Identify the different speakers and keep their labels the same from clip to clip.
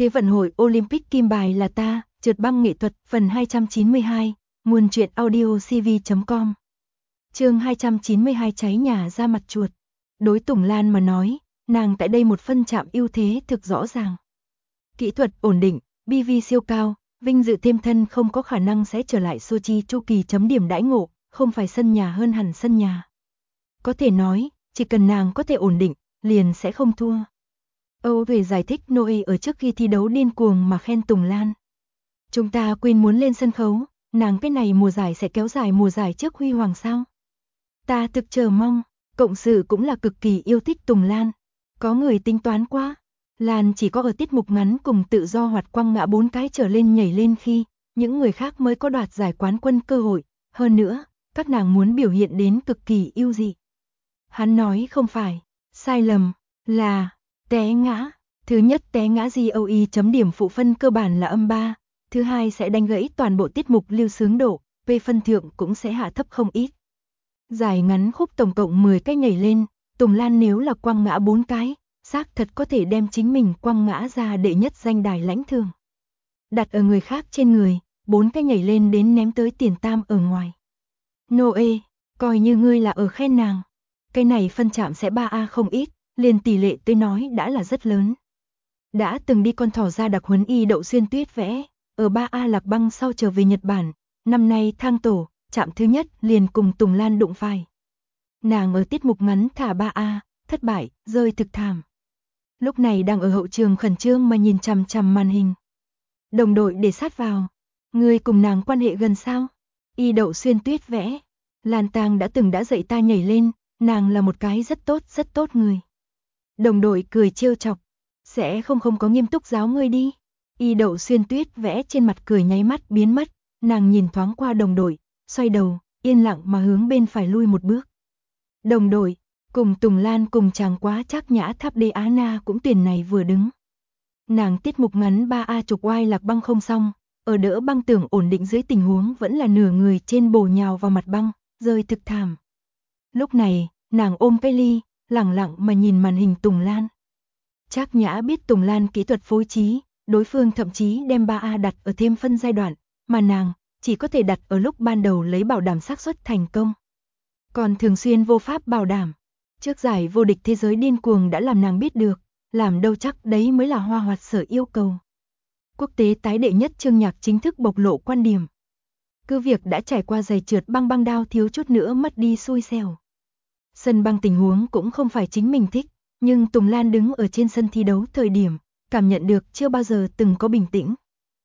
Speaker 1: Thế vận hội Olympic kim bài là ta, trượt băng nghệ thuật, phần 292, nguồn truyện audio cv.com. Chương 292 cháy nhà ra mặt chuột. Đối Tùng Lan mà nói, nàng tại đây một phân chạm ưu thế thực rõ ràng. Kỹ thuật ổn định, BV siêu cao, vinh dự thêm thân không có khả năng sẽ trở lại Sochi chu kỳ chấm điểm đãi ngộ, không phải sân nhà hơn hẳn sân nhà. Có thể nói, chỉ cần nàng có thể ổn định, liền sẽ không thua. Âu về giải thích Noe ở trước khi thi đấu điên cuồng mà khen Tùng Lan. Chúng ta quên muốn lên sân khấu, nàng cái này mùa giải sẽ kéo dài mùa giải trước huy hoàng sao? Ta thực chờ mong, cộng sự cũng là cực kỳ yêu thích Tùng Lan. Có người tính toán quá, Lan chỉ có ở tiết mục ngắn cùng tự do hoạt quăng ngã 4 cái trở lên nhảy lên khi những người khác mới có đoạt giải quán quân cơ hội. Hơn nữa, các nàng muốn biểu hiện đến cực kỳ ưu dị. Hắn nói không phải, sai lầm, là té ngã. Thứ nhất té ngã GOE chấm điểm phụ phân cơ bản là -3, thứ hai sẽ đánh gãy toàn bộ tiết mục lưu sướng độ, P phân thượng cũng sẽ hạ thấp không ít. Giải ngắn khúc tổng cộng 10 cái nhảy lên, Tùng Lan nếu là quăng ngã 4 cái, xác thật có thể đem chính mình quăng ngã ra đệ nhất danh đài lãnh thường. Đặt ở người khác trên người, 4 cái nhảy lên đến ném tới tiền tam ở ngoài. Noe, coi như ngươi là ở khen nàng. Cái này phân chạm sẽ 3A không ít, liền tỷ lệ tôi nói đã là rất lớn. Đã từng đi con thỏ ra đặc huấn y đậu xuyên tuyết vẽ, ở 3A lạc băng sau trở về Nhật Bản, năm nay thang tổ, chạm thứ nhất liền cùng Tùng Lan đụng phải. Nàng ở tiết mục ngắn thả 3A, thất bại, rơi thực thảm. Lúc này đang ở hậu trường khẩn trương mà nhìn chằm chằm màn hình. Đồng đội để sát vào, ngươi cùng nàng quan hệ gần sao? Y đậu xuyên tuyết vẽ, Lan Tang đã dạy ta nhảy lên, nàng là một cái rất tốt người. Đồng đội cười trêu chọc, sẽ không có nghiêm túc giáo ngươi đi. Y đậu xuyên tuyết vẽ trên mặt cười nháy mắt biến mất, nàng nhìn thoáng qua đồng đội, xoay đầu, yên lặng mà hướng bên phải lui một bước. Đồng đội, cùng Tùng Lan cùng chàng quá trác nhã tháp đê Á Na cũng tuyển này vừa đứng. Nàng tiết mục ngắn 3A trục oai lạc băng không xong, ở đỡ băng tường ổn định dưới tình huống vẫn là nửa người trên bổ nhào vào mặt băng, rơi thực thảm. Lúc này, nàng ôm cái ly, lẳng lặng mà nhìn màn hình Tùng Lan. Trác Nhã biết Tùng Lan kỹ thuật phối trí, đối phương thậm chí đem 3A đặt ở thêm phân giai đoạn, mà nàng chỉ có thể đặt ở lúc ban đầu lấy bảo đảm xác suất thành công. Còn thường xuyên vô pháp bảo đảm. Trước giải vô địch thế giới điên cuồng đã làm nàng biết được, làm đâu chắc đấy mới là Hoa Hoạt sở yêu cầu. Quốc tế tái đệ nhất Chương Nhạc chính thức bộc lộ quan điểm. Cứ việc đã trải qua giày trượt băng đao thiếu chút nữa mất đi xui xẻo. Sân băng tình huống cũng không phải chính mình thích, nhưng Tùng Lan đứng ở trên sân thi đấu thời điểm, cảm nhận được chưa bao giờ từng có bình tĩnh.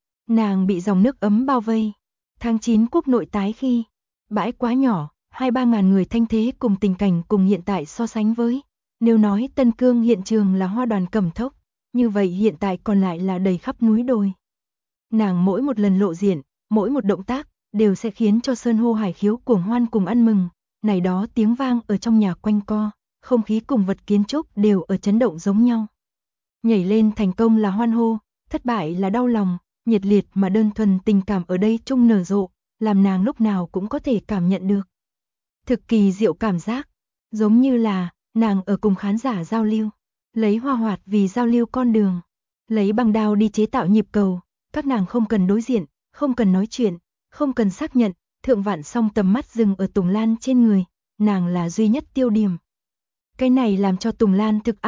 Speaker 1: Nàng bị dòng nước ấm bao vây. Tháng 9 quốc nội tái khi, bãi quá nhỏ, 2-3 ngàn người thanh thế cùng tình cảnh cùng hiện tại so sánh với. Nếu nói Tân Cương hiện trường là hoa đoàn cẩm thốc, như vậy hiện tại còn lại là đầy khắp núi đồi. Nàng mỗi một lần lộ diện, mỗi một động tác, đều sẽ khiến cho sơn hô hải khiếu cuồng hoan cùng ăn mừng. Này đó tiếng vang ở trong nhà quanh co, không khí cùng vật kiến trúc đều ở chấn động giống nhau. Nhảy lên thành công là hoan hô, thất bại là đau lòng, nhiệt liệt mà đơn thuần tình cảm ở đây chung nở rộ, làm nàng lúc nào cũng có thể cảm nhận được. Thực kỳ diệu cảm giác, giống như là nàng ở cùng khán giả giao lưu, lấy Hoa Hoạt vì giao lưu con đường, lấy băng đao đi chế tạo nhịp cầu, các nàng không cần đối diện, không cần nói chuyện, không cần xác nhận, thượng vạn song tầm mắt dừng ở Tùng Lan trên người, nàng là duy nhất tiêu điểm. Cái này làm cho Tùng Lan thực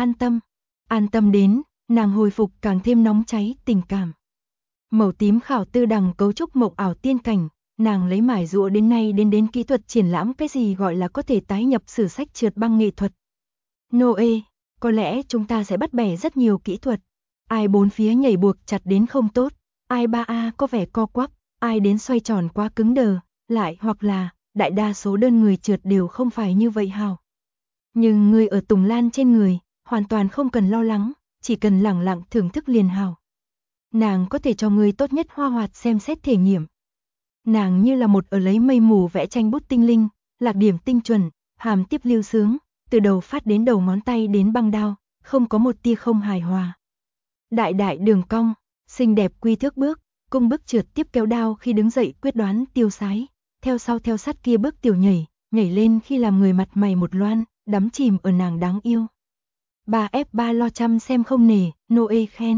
Speaker 1: an tâm đến, nàng hồi phục càng thêm nóng cháy tình cảm. Màu tím khảo tư đằng cấu trúc mộng ảo tiên cảnh, nàng lấy mải dụa đến nay đến kỹ thuật triển lãm cái gì gọi là có thể tái nhập sử sách trượt băng nghệ thuật. Noe, có lẽ chúng ta sẽ bắt bẻ rất nhiều kỹ thuật, ai bốn phía nhảy buộc chặt đến không tốt, ai 3A có vẻ co quắp, ai đến xoay tròn quá cứng đờ, lại hoặc là đại đa số đơn người trượt đều không phải như vậy hào. Nhưng người ở Tùng Lan trên người, hoàn toàn không cần lo lắng, chỉ cần lẳng lặng thưởng thức liền hào. Nàng có thể cho người tốt nhất Hoa Hoạt xem xét thể nghiệm. Nàng như là một ở lấy mây mù vẽ tranh bút tinh linh, lạc điểm tinh chuẩn, hàm tiếp lưu sướng, từ đầu phát đến đầu ngón tay đến băng đao, không có một tia không hài hòa. Đại đường cong, xinh đẹp quy thước bước, cung bước trượt tiếp kéo đao khi đứng dậy quyết đoán tiêu sái, theo sau theo sát kia bước tiểu nhảy lên khi làm người mặt mày một loan, đắm chìm ở nàng đáng yêu. 3F3 lo chăm xem không nể, Noe khen.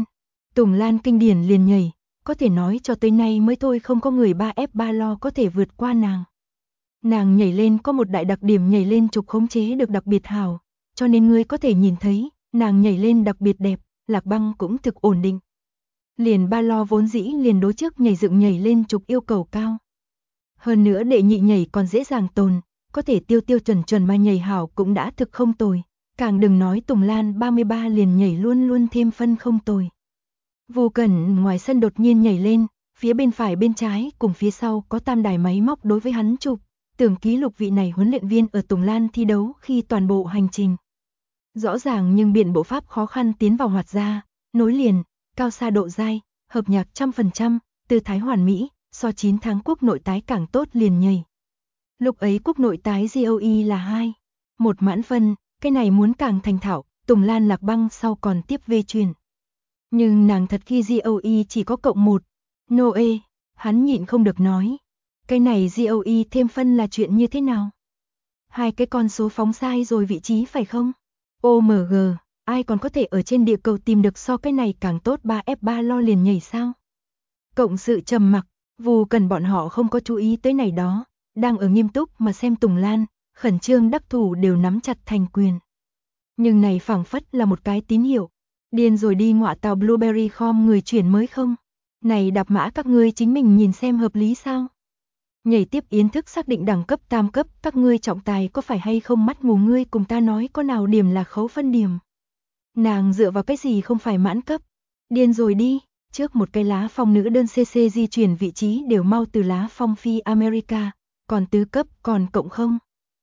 Speaker 1: Tùng Lan kinh điển liền nhảy, có thể nói cho tới nay mới thôi không có người 3F3 lo có thể vượt qua nàng. Nàng nhảy lên có một đại đặc điểm nhảy lên trục khống chế được đặc biệt hảo, cho nên ngươi có thể nhìn thấy, nàng nhảy lên đặc biệt đẹp, Lạc Băng cũng thực ổn định. Liền ba lo vốn dĩ liền đối trước nhảy dựng nhảy lên trục yêu cầu cao. Hơn nữa đệ nhị nhảy còn dễ dàng tồn, có thể tiêu tiêu chuẩn chuẩn mà nhảy hảo cũng đã thực không tồi, càng đừng nói Tùng Lan 33 liền nhảy luôn luôn thêm phân không tồi. Vô Cẩn ngoài sân đột nhiên nhảy lên, phía bên phải bên trái cùng phía sau có tam đài máy móc đối với hắn chụp, tưởng ký lục vị này huấn luyện viên ở Tùng Lan thi đấu khi toàn bộ hành trình. Rõ ràng nhưng biện bộ pháp khó khăn tiến vào hoạt ra, nối liền, cao xa độ dai, hợp nhạc 100%, tư thái hoàn mỹ, so 9 tháng quốc nội tái càng tốt liền nhảy. Lúc ấy quốc nội tái GOE là 2, 1 mãn phân, cái này muốn càng thành thạo, Tùng Lan Lạc Băng sau còn tiếp về truyền. Nhưng nàng thật khi GOE chỉ có cộng 1, Noe, hắn nhịn không được nói. Cái này GOE thêm phân là chuyện như thế nào? Hai cái con số phóng sai rồi vị trí phải không? OMG, ai còn có thể ở trên địa cầu tìm được so cái này càng tốt 3F3 lo liền nhảy sao? Cộng sự trầm mặc, Vu Cần bọn họ không có chú ý tới này đó, đang ở nghiêm túc mà xem Tùng Lan, khẩn trương đắc thủ đều nắm chặt thành quyền. Nhưng này phảng phất là một cái tín hiệu, điên rồi đi ngọa tàu Blueberry khom người chuyển mới không? Này đạp mã các ngươi chính mình nhìn xem hợp lý sao? Nhảy tiếp yến thức xác định đẳng cấp tam cấp, các ngươi trọng tài có phải hay không mắt mù ngươi cùng ta nói có nào điểm là khấu phân điểm. Nàng dựa vào cái gì không phải mãn cấp? Điên rồi đi, trước một cái lá phong nữ đơn CC di chuyển vị trí đều mau từ lá phong phi America, còn tứ cấp còn cộng không?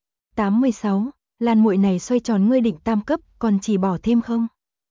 Speaker 1: 86, Lan muội này xoay tròn ngươi định tam cấp còn chỉ bỏ thêm không?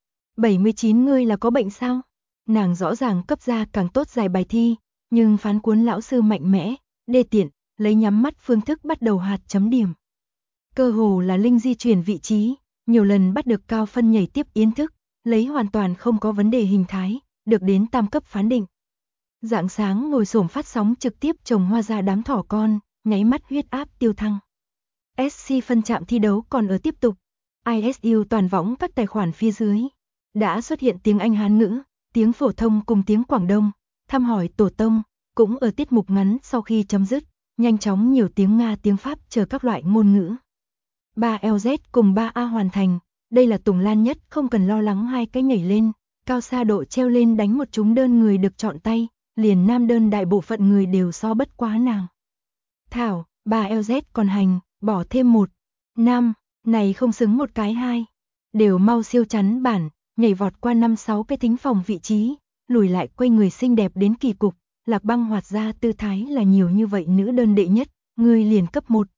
Speaker 1: 79 ngươi là có bệnh sao? Nàng rõ ràng cấp ra càng tốt giải bài thi, nhưng phán cuốn lão sư mạnh mẽ, đê tiện, lấy nhắm mắt phương thức bắt đầu hạt chấm điểm. Cơ hồ là linh di chuyển vị trí, nhiều lần bắt được cao phân nhảy tiếp yến thức, lấy hoàn toàn không có vấn đề hình thái, được đến tam cấp phán định. Rạng sáng ngồi xổm phát sóng trực tiếp trồng hoa ra đám thỏ con, nháy mắt huyết áp tiêu thăng. SC phân trạm thi đấu còn ở tiếp tục. ISU toàn võng các tài khoản phía dưới. Đã xuất hiện tiếng Anh Hán ngữ, tiếng phổ thông cùng tiếng Quảng Đông, thăm hỏi tổ tông, cũng ở tiết mục ngắn sau khi chấm dứt, nhanh chóng nhiều tiếng Nga tiếng Pháp chờ các loại ngôn ngữ. 3LZ cùng 3A hoàn thành, đây là Tùng Lan nhất không cần lo lắng hai cái nhảy lên, cao xa độ treo lên đánh một trúng đơn người được chọn tay, liền nam đơn đại bộ phận người đều so bất quá nàng. Thảo, 3LZ còn hành, bỏ thêm 1, 5, này không xứng một cái 2, đều mau siêu chắn bản, nhảy vọt qua 5-6 cái thính phòng vị trí, lùi lại quay người xinh đẹp đến kỳ cục, Lạc Băng hoạt ra tư thái là nhiều như vậy nữ đơn đệ nhất, người liền cấp 1.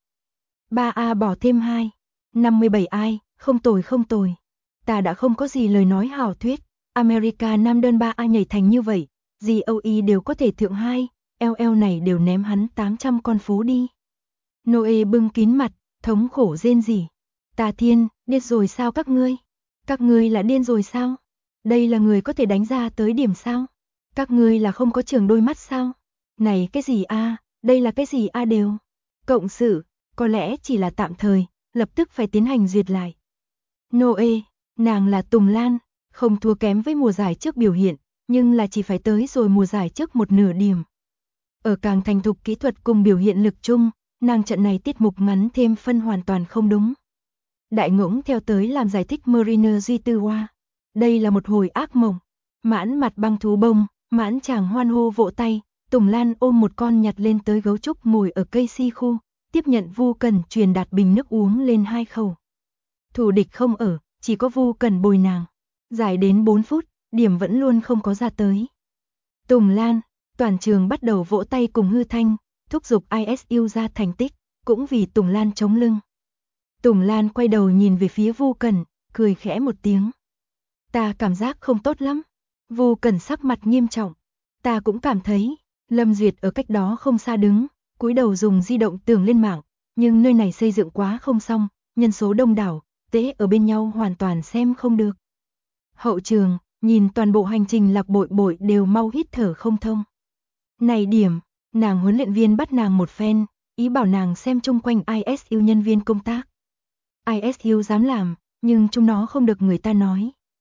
Speaker 1: 3A bỏ thêm 2, 57 ai, không tồi không tồi. Ta đã không có gì lời nói hảo thuyết, America nam đơn 3A nhảy thành như vậy, GOE đều có thể thượng 2, LL này đều ném hắn 800 con phố đi. Noe bưng kín mặt, thống khổ rên rỉ. Ta thiên, điên rồi sao các ngươi? Các ngươi là điên rồi sao? Đây là người có thể đánh ra tới điểm sao? Các ngươi là không có trường đôi mắt sao? Này cái gì a? Đây là cái gì a đều? Cộng sự, có lẽ chỉ là tạm thời, lập tức phải tiến hành duyệt lại. Noe, nàng là Tùng Lan, không thua kém với mùa giải trước biểu hiện, nhưng là chỉ phải tới rồi mùa giải trước một nửa điểm. Ở càng thành thục kỹ thuật cùng biểu hiện lực chung, nàng trận này tiết mục ngắn thêm phân hoàn toàn không đúng. Đại ngỗng theo tới làm giải thích Mariner Duy Tư Hoa. Đây là một hồi ác mộng. Mãn mặt băng thú bông, mãn chàng hoan hô vỗ tay, Tùng Lan ôm một con nhặt lên tới gấu trúc ngồi ở cây si khu, tiếp nhận Vu Cần truyền đạt bình nước uống lên 2 khẩu. Thủ địch không ở, chỉ có Vu Cần bồi nàng. Giải đến 4 phút, điểm vẫn luôn không có ra tới. Tùng Lan, toàn trường bắt đầu vỗ tay cùng hư thanh, thúc giục ISU ra thành tích, cũng vì Tùng Lan chống lưng. Tùng Lan quay đầu nhìn về phía Vu Cần, cười khẽ một tiếng. Ta cảm giác không tốt lắm. Vu Cần sắc mặt nghiêm trọng. Ta cũng cảm thấy. Lâm Duyệt ở cách đó không xa đứng, cúi đầu dùng di động tưởng lên mạng, nhưng nơi này xây dựng quá không xong, nhân số đông đảo, tế ở bên nhau hoàn toàn xem không được. Hậu trường, nhìn toàn bộ hành trình Lạc Bội Bội đều mau hít thở không thông. Này điểm, nàng huấn luyện viên bắt nàng một phen, ý bảo nàng xem chung quanh ISU nhân viên công tác. ISU dám làm, nhưng chúng nó không được người ta nói.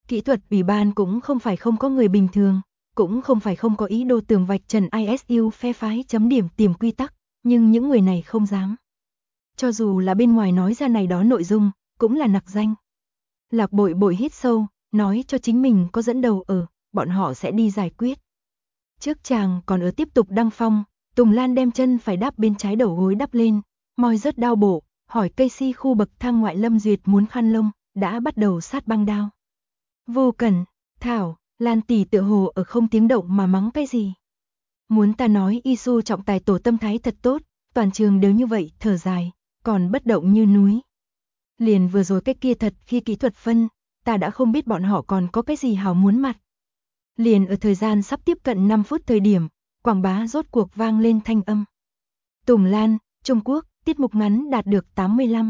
Speaker 1: Kỹ thuật ủy ban cũng không phải không có người bình thường, cũng không phải không có ý đồ tường vạch trần ISU phe phái chấm điểm tìm quy tắc, nhưng những người này không dám. Cho dù là bên ngoài nói ra này đó nội dung, cũng là nặc danh. Lạc Bội Bội hít sâu, nói cho chính mình có dẫn đầu ở, bọn họ sẽ đi giải quyết. Trước chàng còn ở tiếp tục đăng phong, Tùng Lan đem chân phải đáp bên trái đầu gối đắp lên, môi rất đau bổ, hỏi Casey khu bậc thang ngoại Lâm Duyệt muốn khăn lông, đã bắt đầu sát băng đao. Vô Cẩn, Thảo, Lan tỷ tựa hồ ở không tiếng động mà mắng cái gì. Muốn ta nói Isu trọng tài tổ tâm thái thật tốt, toàn trường đều như vậy thở dài, còn bất động như núi. Liền vừa rồi cái kia thật khi kỹ thuật phân, ta đã không biết bọn họ còn có cái gì hào muốn mặt. Liền ở thời gian sắp tiếp cận 5 phút thời điểm, quảng bá rốt cuộc vang lên thanh âm. Tùng Lan, Trung Quốc, tiết mục ngắn đạt được 85,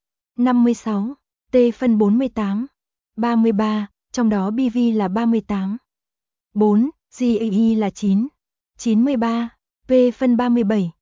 Speaker 1: 56, T phân 48, 33, trong đó BV là 38, 4, GAE là 9, 93, P phân 37,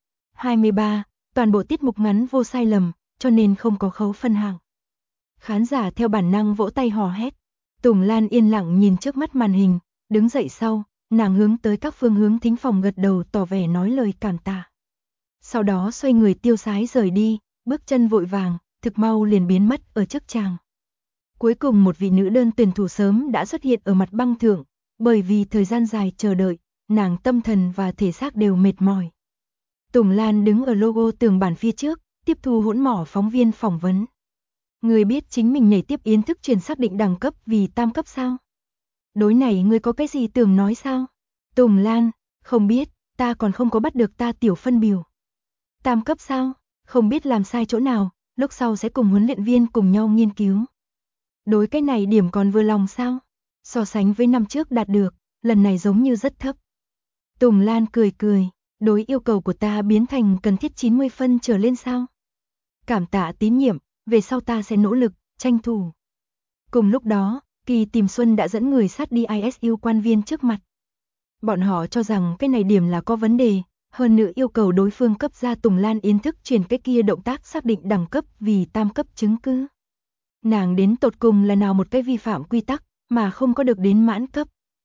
Speaker 1: 23, toàn bộ tiết mục ngắn vô sai lầm, cho nên không có khấu phân hạng. Khán giả theo bản năng vỗ tay hò hét. Tùng Lan yên lặng nhìn trước mắt màn hình, đứng dậy sau, nàng hướng tới các phương hướng thính phòng gật đầu tỏ vẻ nói lời cảm tạ. Sau đó xoay người tiêu sái rời đi, bước chân vội vàng, thực mau liền biến mất ở trước chàng. Cuối cùng một vị nữ đơn tuyển thủ sớm đã xuất hiện ở mặt băng thượng, bởi vì thời gian dài chờ đợi, nàng tâm thần và thể xác đều mệt mỏi. Tùng Lan đứng ở logo tường bản phía trước, tiếp thu hỗn mỏ phóng viên phỏng vấn. Người biết chính mình nhảy tiếp yến thức truyền xác định đẳng cấp vì tam cấp sao? Đối này ngươi có cái gì tưởng nói sao? Tùng Lan, không biết, ta còn không có bắt được ta tiểu phân biểu. Tam cấp sao? Không biết làm sai chỗ nào, lúc sau sẽ cùng huấn luyện viên cùng nhau nghiên cứu. Đối cái này điểm còn vừa lòng sao? So sánh với năm trước đạt được, lần này giống như rất thấp. Tùng Lan cười cười, đối yêu cầu của ta biến thành cần thiết 90 phân trở lên sao? Cảm tạ tín nhiệm, về sau ta sẽ nỗ lực, tranh thủ. Cùng lúc đó, Kỳ Tìm Xuân đã dẫn người sát đi ISU quan viên trước mặt. Bọn họ cho rằng cái này điểm là có vấn đề, hơn nữa yêu cầu đối phương cấp ra Tùng Lan yến thức truyền cái kia động tác xác định đẳng cấp vì tam cấp chứng cứ. Nàng đến tột cùng là nào một cái vi phạm quy tắc, mà không có được đến mãn cấp.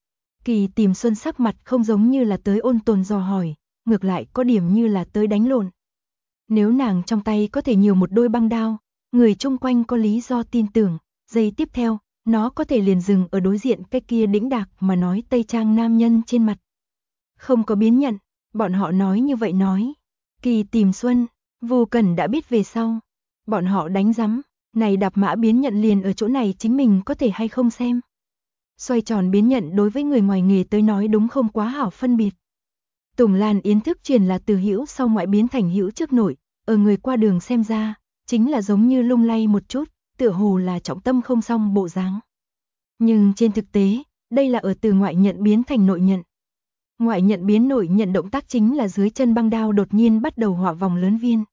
Speaker 1: Kỳ Tìm Xuân sắc mặt không giống như là tới ôn tồn dò hỏi, ngược lại có điểm như là tới đánh lộn. Nếu nàng trong tay có thể nhiều một đôi băng đao, người chung quanh có lý do tin tưởng, giây tiếp theo, nó có thể liền dừng ở đối diện cái kia đĩnh đạc mà nói tây trang nam nhân trên mặt. Không có biến nhận, bọn họ nói như vậy nói. Kỳ Tìm Xuân, Vô Cẩn đã biết về sau. Bọn họ đánh rắm, này đạp mã biến nhận liền ở chỗ này chính mình có thể hay không xem. Xoay tròn biến nhận đối với người ngoài nghề tới nói đúng không quá hảo phân biệt. Tùng Lan yến thức truyền là từ hữu sau ngoại biến thành hữu trước nội, ở người qua đường xem ra, chính là giống như lung lay một chút, tựa hồ là trọng tâm không xong bộ dáng. Nhưng trên thực tế, đây là ở từ ngoại nhận biến thành nội nhận. Ngoại nhận biến nội nhận động tác chính là dưới chân băng đao đột nhiên bắt đầu họa vòng lớn viên.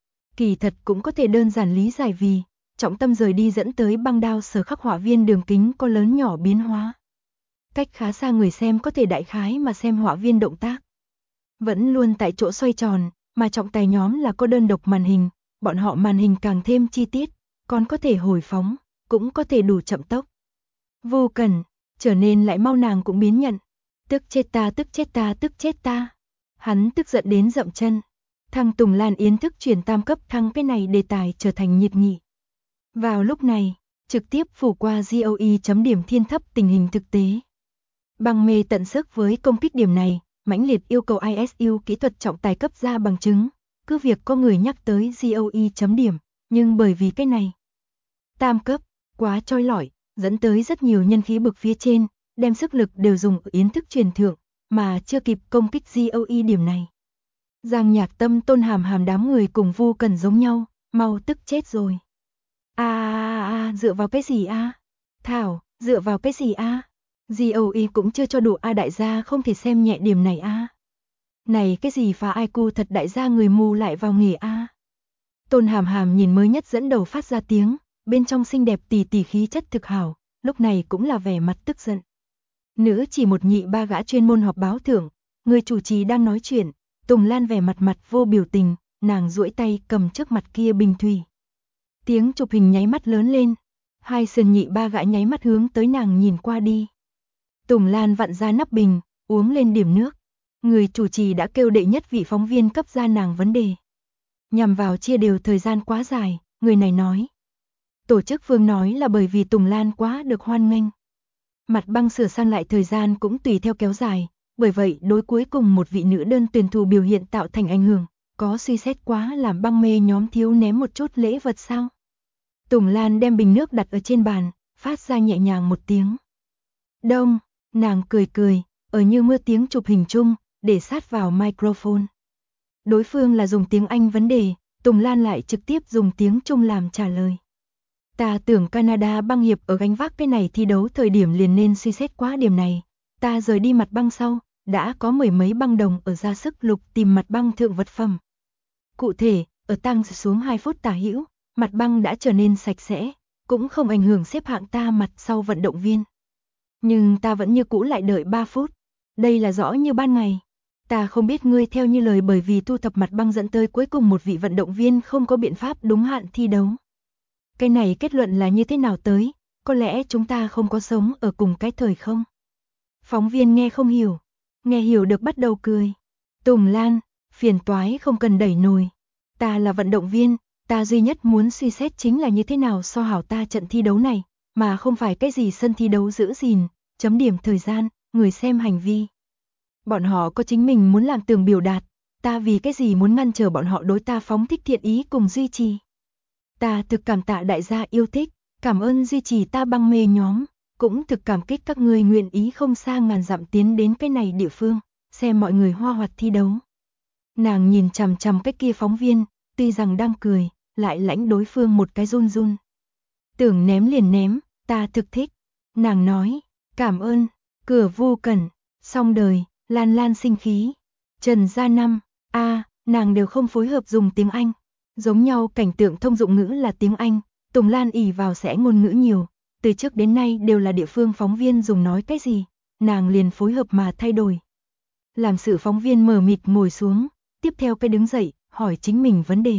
Speaker 1: Kỳ thật cũng có thể đơn giản lý giải vì, trọng tâm rời đi dẫn tới băng đao sở khắc họa viên đường kính có lớn nhỏ biến hóa. Cách khá xa người xem có thể đại khái mà xem họa viên động tác. Vẫn luôn tại chỗ xoay tròn, mà trọng tài nhóm là có đơn độc màn hình, bọn họ màn hình càng thêm chi tiết, còn có thể hồi phóng, cũng có thể đủ chậm tốc. Vô Cẩn, trở nên lại mau nàng cũng biến nhận. Tức chết ta, tức chết ta, tức chết ta. Hắn tức giận đến dậm chân. Thằng Tùng Lan yến thức truyền tam cấp thăng cái này đề tài trở thành nhiệt nghị. Vào lúc này, trực tiếp phủ qua GOE chấm điểm thiên thấp tình hình thực tế. Bằng mê tận sức với công kích điểm này, mãnh liệt yêu cầu ISU kỹ thuật trọng tài cấp ra bằng chứng, cứ việc có người nhắc tới GOE chấm điểm, nhưng bởi vì cái này tam cấp, quá choi lọi, dẫn tới rất nhiều nhân khí bực phía trên, đem sức lực đều dùng ở yến thức truyền thượng, mà chưa kịp công kích GOE điểm này. Giang Nhạc Tâm Tôn Hàm Hàm đám người cùng Vô Cẩn giống nhau, mau tức chết rồi. Dựa vào cái gì a? Thảo, dựa vào cái gì a? GOE cũng chưa cho đủ đại gia không thể xem nhẹ điểm này a. Này cái gì phá IQ thật đại gia người mù lại vào nghề a. Tôn Hàm Hàm nhìn mới nhất dẫn đầu phát ra tiếng, bên trong xinh đẹp tỉ tỉ khí chất thực hảo, lúc này cũng là vẻ mặt tức giận. Nữ chỉ một nhị ba gã chuyên môn họp báo thưởng, người chủ trì đang nói chuyện, Tùng Lan vẻ mặt vô biểu tình, nàng duỗi tay cầm trước mặt kia bình thủy. Tiếng chụp hình nháy mắt lớn lên. Hai sườn nhị ba gã nháy mắt hướng tới nàng nhìn qua đi. Tùng Lan vặn ra nắp bình, uống lên điểm nước. Người chủ trì đã kêu đệ nhất vị phóng viên cấp ra nàng vấn đề. Nhằm vào chia đều thời gian quá dài, người này nói. Tổ chức Vương nói là bởi vì Tùng Lan quá được hoan nghênh. Mặt băng sửa sang lại thời gian cũng tùy theo kéo dài, bởi vậy đối cuối cùng một vị nữ đơn tuyển thủ biểu hiện tạo thành ảnh hưởng, có suy xét quá làm băng mê nhóm thiếu ném một chút lễ vật sao? Tùng Lan đem bình nước đặt ở trên bàn, phát ra nhẹ nhàng một tiếng. Đông, nàng cười cười, ở như mưa tiếng chụp hình chung, để sát vào microphone. Đối phương là dùng tiếng Anh vấn đề, Tùng Lan lại trực tiếp dùng tiếng Trung làm trả lời. Ta tưởng Canada băng hiệp ở gánh vác cái này thi đấu thời điểm liền nên suy xét quá điểm này. Ta rời đi mặt băng sau, đã có mười mấy băng đồng ở ra sức lục tìm mặt băng thượng vật phẩm. Cụ thể, ở tăng xuống 2 phút tả hữu, mặt băng đã trở nên sạch sẽ, cũng không ảnh hưởng xếp hạng ta mặt sau vận động viên. Nhưng ta vẫn như cũ lại đợi 3 phút. Đây là rõ như ban ngày. Ta không biết ngươi theo như lời bởi vì thu thập mặt băng dẫn tới cuối cùng một vị vận động viên không có biện pháp đúng hạn thi đấu. Cái này kết luận là như thế nào tới, có lẽ chúng ta không có sống ở cùng cái thời không? Phóng viên nghe không hiểu, nghe hiểu được bắt đầu cười. Tùng Lan, phiền toái không cần đẩy nồi. Ta là vận động viên, ta duy nhất muốn suy xét chính là như thế nào so hảo ta trận thi đấu này, mà không phải cái gì sân thi đấu giữ gìn, chấm điểm thời gian, người xem hành vi. Bọn họ có chính mình muốn làm tường biểu đạt, ta vì cái gì muốn ngăn trở bọn họ đối ta phóng thích thiện ý cùng duy trì. Ta thực cảm tạ đại gia yêu thích, cảm ơn duy trì ta băng mê nhóm, cũng thực cảm kích các người nguyện ý không xa ngàn dặm tiến đến cái này địa phương, xem mọi người hoa hoạt thi đấu. Nàng nhìn chằm chằm cái kia phóng viên, tuy rằng đang cười, lại lãnh đối phương một cái run run. Tưởng ném liền ném, ta thực thích. Nàng nói, cảm ơn, cửa vô cẩn, xong đời, Lan Lan sinh khí. Trần Gia Năm, nàng đều không phối hợp dùng tiếng Anh. Giống nhau cảnh tượng thông dụng ngữ là tiếng Anh, Tùng Lan ỷ vào sẽ ngôn ngữ nhiều, từ trước đến nay đều là địa phương phóng viên dùng nói cái gì, nàng liền phối hợp mà thay đổi. Làm sự phóng viên mờ mịt ngồi xuống, tiếp theo cái đứng dậy, hỏi chính mình vấn đề.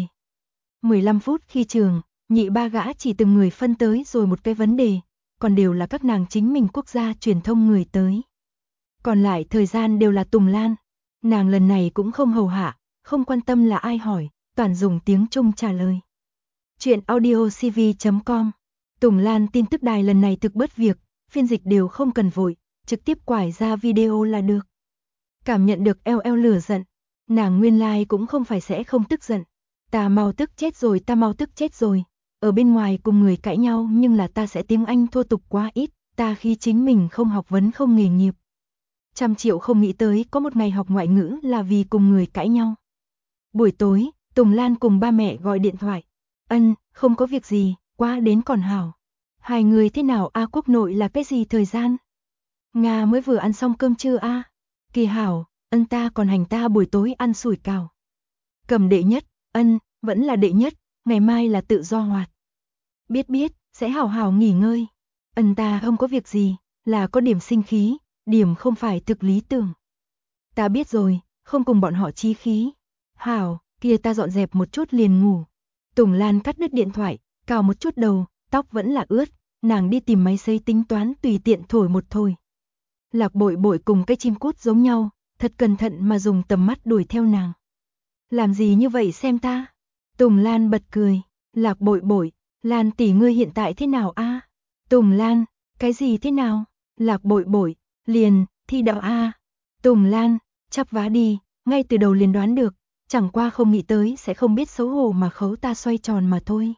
Speaker 1: 15 phút khi trường, nhị ba gã chỉ từng người phân tới rồi một cái vấn đề, còn đều là các nàng chính mình quốc gia truyền thông người tới. Còn lại thời gian đều là Tùng Lan, nàng lần này cũng không hầu hạ, không quan tâm là ai hỏi, toàn dùng tiếng Trung trả lời. Chuyện audiocv.com. Tùng Lan tin tức đài lần này thực bớt việc, phiên dịch đều không cần vội, trực tiếp quải ra video là được. Cảm nhận được eo lửa giận, nàng nguyên lai cũng không phải sẽ không tức giận. Ta mau tức chết rồi. Ở bên ngoài cùng người cãi nhau nhưng là ta sẽ tiếng Anh thô tục quá ít, ta khi chính mình không học vấn không nghề nghiệp. 100 triệu không nghĩ tới có một ngày học ngoại ngữ là vì cùng người cãi nhau. Buổi tối, Tùng Lan cùng ba mẹ gọi điện thoại. Không có việc gì, qua đến còn hảo. Hai người thế nào quốc nội là cái gì thời gian? Nga mới vừa ăn xong cơm trưa Kỳ hảo, ta còn hành ta buổi tối ăn sủi cảo. Cầm đệ nhất, vẫn là đệ nhất, ngày mai là tự do hoạt. Biết, sẽ hảo hảo nghỉ ngơi. Ta không có việc gì, là có điểm sinh khí, điểm không phải thực lý tưởng. Ta biết rồi, không cùng bọn họ chí khí. Hảo, kia ta dọn dẹp một chút liền ngủ. Tùng Lan cắt đứt điện thoại, cào một chút đầu, tóc vẫn là ướt, nàng đi tìm máy sấy tính toán tùy tiện thổi một thôi. Lạc Bội Bội cùng cái chim cút giống nhau, thật cẩn thận mà dùng tầm mắt đuổi theo nàng. Làm gì như vậy xem ta? Tùng Lan bật cười, Lạc Bội Bội, Lan tỷ ngươi hiện tại thế nào Tùng Lan, cái gì thế nào? Lạc Bội Bội, liền, thi đậu Tùng Lan, chắp vá đi, ngay từ đầu liền đoán được, chẳng qua không nghĩ tới sẽ không biết xấu hổ mà khấu ta xoay tròn mà thôi.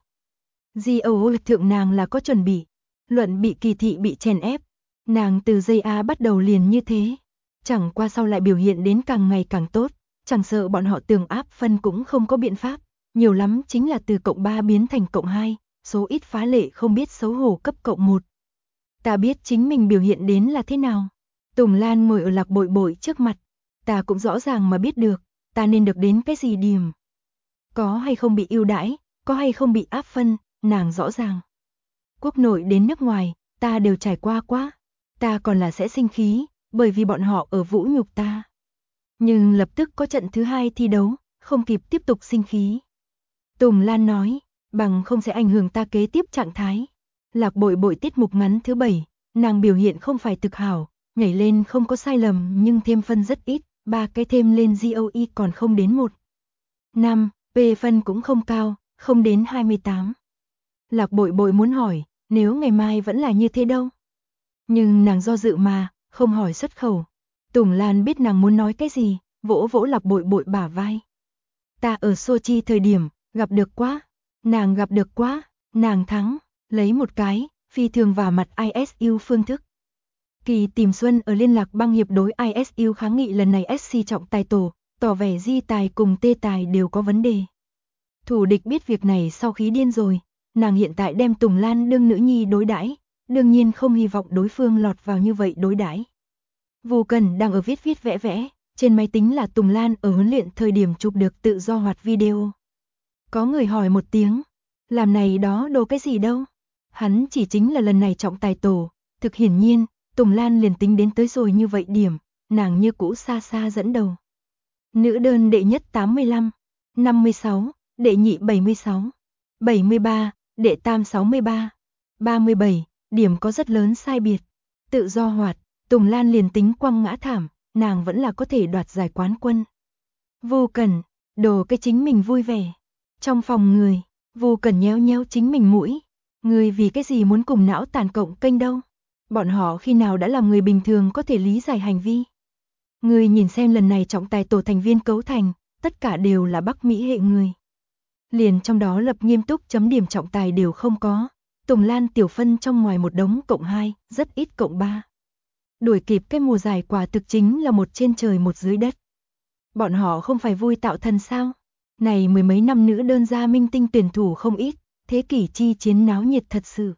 Speaker 1: GO thượng nàng là có chuẩn bị, luận bị kỳ thị bị chèn ép, nàng từ giây bắt đầu liền như thế, chẳng qua sau lại biểu hiện đến càng ngày càng tốt, chẳng sợ bọn họ tường áp phân cũng không có biện pháp, nhiều lắm chính là từ cộng 3 biến thành cộng 2, số ít phá lệ không biết xấu hổ cấp cộng 1. Ta biết chính mình biểu hiện đến là thế nào. Tùng Lan ngồi ở Lạc Bội Bội trước mặt, ta cũng rõ ràng mà biết được, ta nên được đến cái gì điểm. Có hay không bị ưu đãi, có hay không bị áp phân, nàng rõ ràng. Quốc nội đến nước ngoài, ta đều trải qua quá, ta còn là sẽ sinh khí, bởi vì bọn họ ở vũ nhục ta. Nhưng lập tức có trận thứ 2 thi đấu, không kịp tiếp tục sinh khí. Tùng Lan nói, bằng không sẽ ảnh hưởng ta kế tiếp trạng thái. Lạc Bội Bội tiết mục ngắn thứ 7, nàng biểu hiện không phải thực hảo, nhảy lên không có sai lầm nhưng thêm phân rất ít, 3 cái thêm lên GOE còn không đến 1. 5, P phân cũng không cao, không đến 28. Lạc Bội Bội muốn hỏi, nếu ngày mai vẫn là như thế đâu? Nhưng nàng do dự mà, không hỏi xuất khẩu. Tùng Lan biết nàng muốn nói cái gì, vỗ vỗ Lạc Bội Bội bả vai. Ta ở Sochi thời điểm, gặp được quá. Nàng gặp được quá, nàng thắng, lấy một cái, phi thường vào mặt ISU phương thức. Kỳ Tìm Xuân ở liên lạc băng hiệp đối ISU kháng nghị lần này SC trọng tài tổ, tỏ vẻ Di Tài cùng Tê Tài đều có vấn đề. Thủ địch biết việc này sau khi điên rồi, nàng hiện tại đem Tùng Lan đương nữ nhi đối đãi, đương nhiên không hy vọng đối phương lọt vào như vậy đối đãi. Vu Cần đang ở viết vẽ vẽ, trên máy tính là Tùng Lan ở huấn luyện thời điểm chụp được tự do hoạt video. Có người hỏi một tiếng, làm này đó đồ cái gì đâu? Hắn chỉ chính là lần này trọng tài tổ, thực hiển nhiên, Tùng Lan liền tính đến tới rồi như vậy điểm, nàng như cũ xa xa dẫn đầu. Nữ đơn đệ nhất 85, 56, đệ nhị 76, 73, đệ tam 63, 37, điểm có rất lớn sai biệt. Tự do hoạt, Tùng Lan liền tính quăng ngã thảm, nàng vẫn là có thể đoạt giải quán quân. Vô Cẩn, đồ cái chính mình vui vẻ. Trong phòng người, Vô Cẩn nhéo nhéo chính mình mũi. Người vì cái gì muốn cùng não tàn cộng kênh đâu? Bọn họ khi nào đã làm người bình thường có thể lý giải hành vi? Người nhìn xem lần này trọng tài tổ thành viên cấu thành, tất cả đều là Bắc Mỹ hệ người. Liền trong đó lập nghiêm túc chấm điểm trọng tài đều không có. Tùng Lan tiểu phân trong ngoài một đống cộng 2, rất ít cộng 3. Đuổi kịp cái mùa giải quả thực chính là một trên trời một dưới đất. Bọn họ không phải vui tạo thần sao? Này mười mấy năm nữ đơn gia minh tinh tuyển thủ không ít, thế kỷ chi chiến náo nhiệt thật sự.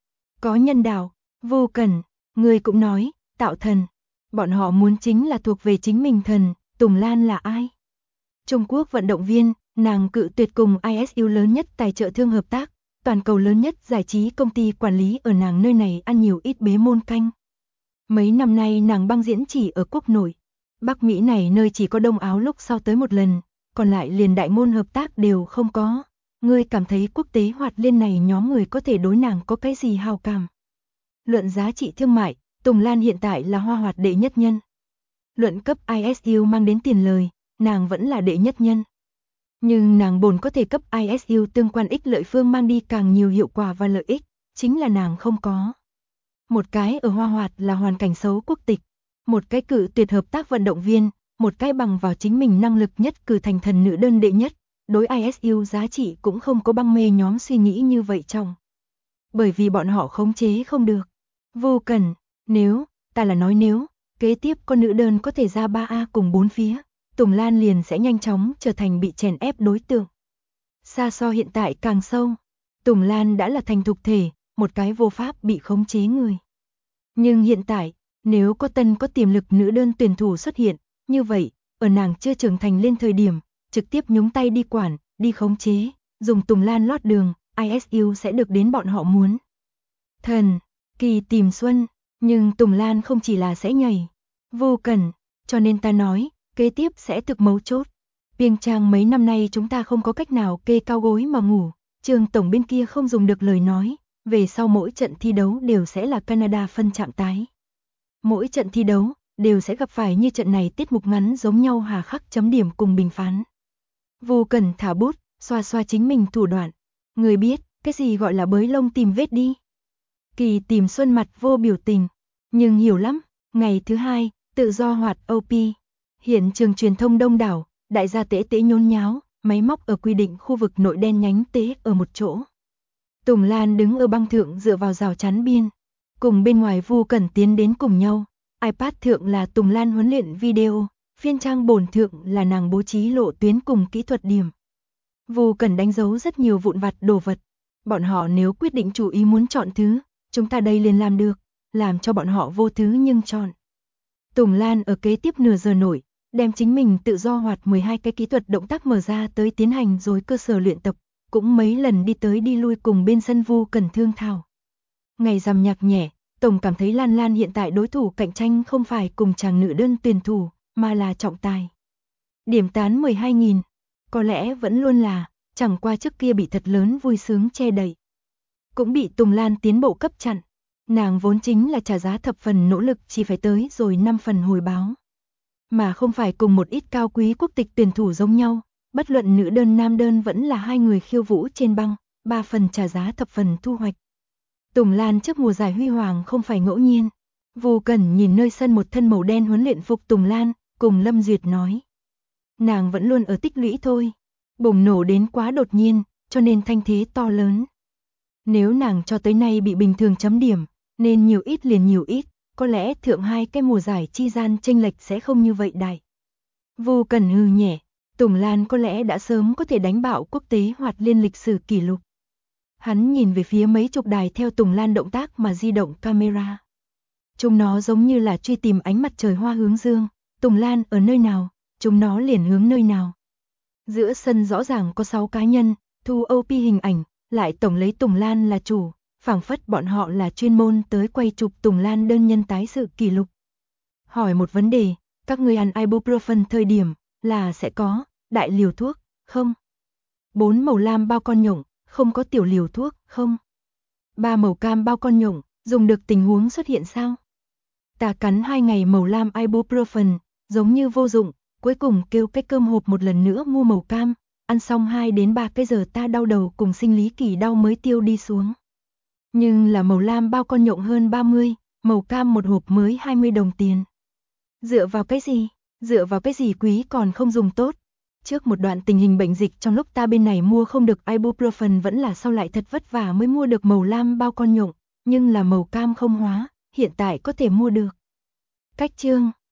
Speaker 1: Có nhân đạo, Vô Cẩn, người cũng nói, tạo thần. Bọn họ muốn chính là thuộc về chính mình thần, Tùng Lan là ai? Trung Quốc vận động viên, nàng cự tuyệt cùng ISU lớn nhất tài trợ thương hợp tác, toàn cầu lớn nhất giải trí công ty quản lý ở nàng nơi này ăn nhiều ít bế môn canh. Mấy năm nay nàng băng diễn chỉ ở quốc nội. Bắc Mỹ này nơi chỉ có Đông Áo lúc sau tới một lần, còn lại liền đại môn hợp tác đều không có. Ngươi cảm thấy quốc tế hoạt liên này nhóm người có thể đối nàng có cái gì hào cảm? Luận giá trị thương mại, Tùng Lan hiện tại là hoa hoạt đệ nhất nhân. Luận cấp ISU mang đến tiền lời, nàng vẫn là đệ nhất nhân. Nhưng nàng bổn có thể cấp ISU tương quan ích lợi phương mang đi càng nhiều hiệu quả và lợi ích, chính là nàng không có. Một cái ở hoa hoạt là hoàn cảnh xấu quốc tịch, một cái cự tuyệt hợp tác vận động viên, một cái bằng vào chính mình năng lực nhất cử thành thần nữ đơn đệ nhất, đối ISU giá trị cũng không có băng mê nhóm suy nghĩ như vậy trong. Bởi vì bọn họ khống chế không được. Vô Cần, nếu, ta là nói nếu, kế tiếp con nữ đơn có thể ra 3A cùng 4 phía, Tùng Lan liền sẽ nhanh chóng trở thành bị chèn ép đối tượng. Xa so hiện tại càng sâu, Tùng Lan đã là thành thục thể, một cái vô pháp bị khống chế người. Nhưng hiện tại, nếu có tân có tiềm lực nữ đơn tuyển thủ xuất hiện, như vậy, ở nàng chưa trưởng thành lên thời điểm, trực tiếp nhúng tay đi quản, đi khống chế, dùng Tùng Lan lót đường, ISU sẽ được đến bọn họ muốn. Thần, Kỳ Tìm Xuân, nhưng Tùng Lan không chỉ là sẽ nhảy, Vô Cẩn, cho nên ta nói, kế tiếp sẽ thực mấu chốt. Piêng Trang mấy năm nay chúng ta không có cách nào kê cao gối mà ngủ, Trường tổng bên kia không dùng được lời nói, về sau mỗi trận thi đấu đều sẽ là Canada phân trạng tái. Mỗi trận thi đấu đều sẽ gặp phải như trận này tiết mục ngắn giống nhau hà khắc chấm điểm cùng bình phán. Vô Cần thả bút, xoa xoa chính mình thủ đoạn. Người biết, cái gì gọi là bới lông tìm vết đi. Kỳ Tìm Xuân mặt vô biểu tình, nhưng hiểu lắm. Ngày thứ 2, tự do hoạt OP. Hiện trường truyền thông đông đảo, đại gia tễ nhốn nháo, máy móc ở quy định khu vực nội đen nhánh tế ở một chỗ. Tùng Lan đứng ở băng thượng dựa vào rào chắn biên, cùng bên ngoài Vu Cẩn tiến đến cùng nhau. iPad thượng là Tùng Lan huấn luyện video, phiên trang bổn thượng là nàng bố trí lộ tuyến cùng kỹ thuật điểm. Vu Cẩn đánh dấu rất nhiều vụn vặt đồ vật. Bọn họ nếu quyết định chủ ý muốn chọn thứ, chúng ta đây liền làm được, làm cho bọn họ vô thứ nhưng chọn. Tùng Lan ở kế tiếp nửa giờ nổi, đem chính mình tự do hoạt 12 cái kỹ thuật động tác mở ra tới tiến hành rồi cơ sở luyện tập, cũng mấy lần đi tới đi lui cùng bên sân Vu Cẩn thương thảo. Ngày rằm nhạc nhẹ, Tổng cảm thấy Lan Lan hiện tại đối thủ cạnh tranh không phải cùng chàng nữ đơn tuyển thủ, mà là trọng tài. Điểm tán 12.000, có lẽ vẫn luôn là, chẳng qua trước kia bị thật lớn vui sướng che đậy. cũng bị Tùng Lan tiến bộ cấp chặn. Nàng vốn chính là trả giá thập phần nỗ lực chỉ phải tới rồi 5 phần hồi báo. Mà không phải cùng một ít cao quý quốc tịch tuyển thủ giống nhau, bất luận nữ đơn nam đơn vẫn là hai người khiêu vũ trên băng, 3 phần trả giá thập phần thu hoạch. Tùng Lan trước mùa giải huy hoàng không phải ngẫu nhiên. Vô Cẩn nhìn nơi sân một thân màu đen huấn luyện phục Tùng Lan, cùng Lâm Duyệt nói. Nàng vẫn luôn ở tích lũy thôi, bùng nổ đến quá đột nhiên, cho nên thanh thế to lớn. Nếu nàng cho tới nay bị bình thường chấm điểm, nên nhiều ít liền nhiều ít, có lẽ thượng hai cái mùa giải chi gian chênh lệch sẽ không như vậy đại. Vô Cẩn hừ nhẹ, Tùng Lan có lẽ đã sớm có thể đánh bạo quốc tế hoạt liên lịch sử kỷ lục. Hắn nhìn về phía mấy chục đài theo Tùng Lan động tác mà di động camera. Chúng nó giống như là truy tìm ánh mặt trời hoa hướng dương, Tùng Lan ở nơi nào, chúng nó liền hướng nơi nào. Giữa sân rõ ràng có 6 cá nhân, thu OP hình ảnh, lại tổng lấy Tùng Lan là chủ, phảng phất bọn họ là chuyên môn tới quay chụp Tùng Lan đơn nhân tái sự kỷ lục. Hỏi một vấn đề, các người ăn ibuprofen thời điểm là sẽ có đại liều thuốc, không? 4 màu lam bao con nhộng, không có tiểu liều thuốc, không? 3 màu cam bao con nhộng, dùng được tình huống xuất hiện sao? Ta cắn 2 ngày màu lam ibuprofen, giống như vô dụng, cuối cùng kêu cái cơm hộp một lần nữa mua màu cam, ăn xong 2 đến 3 cái giờ ta đau đầu cùng sinh lý kỳ đau mới tiêu đi xuống. Nhưng là màu lam bao con nhộng hơn 30, màu cam một hộp mới 20 đồng tiền. Dựa vào cái gì? Dựa vào cái gì quý còn không dùng tốt? Trước một đoạn tình hình bệnh dịch trong lúc ta bên này mua không được ibuprofen vẫn là sau lại thật vất vả mới mua được màu lam bao con nhộng, nhưng là màu cam không hóa, hiện tại có thể mua được. Cách chương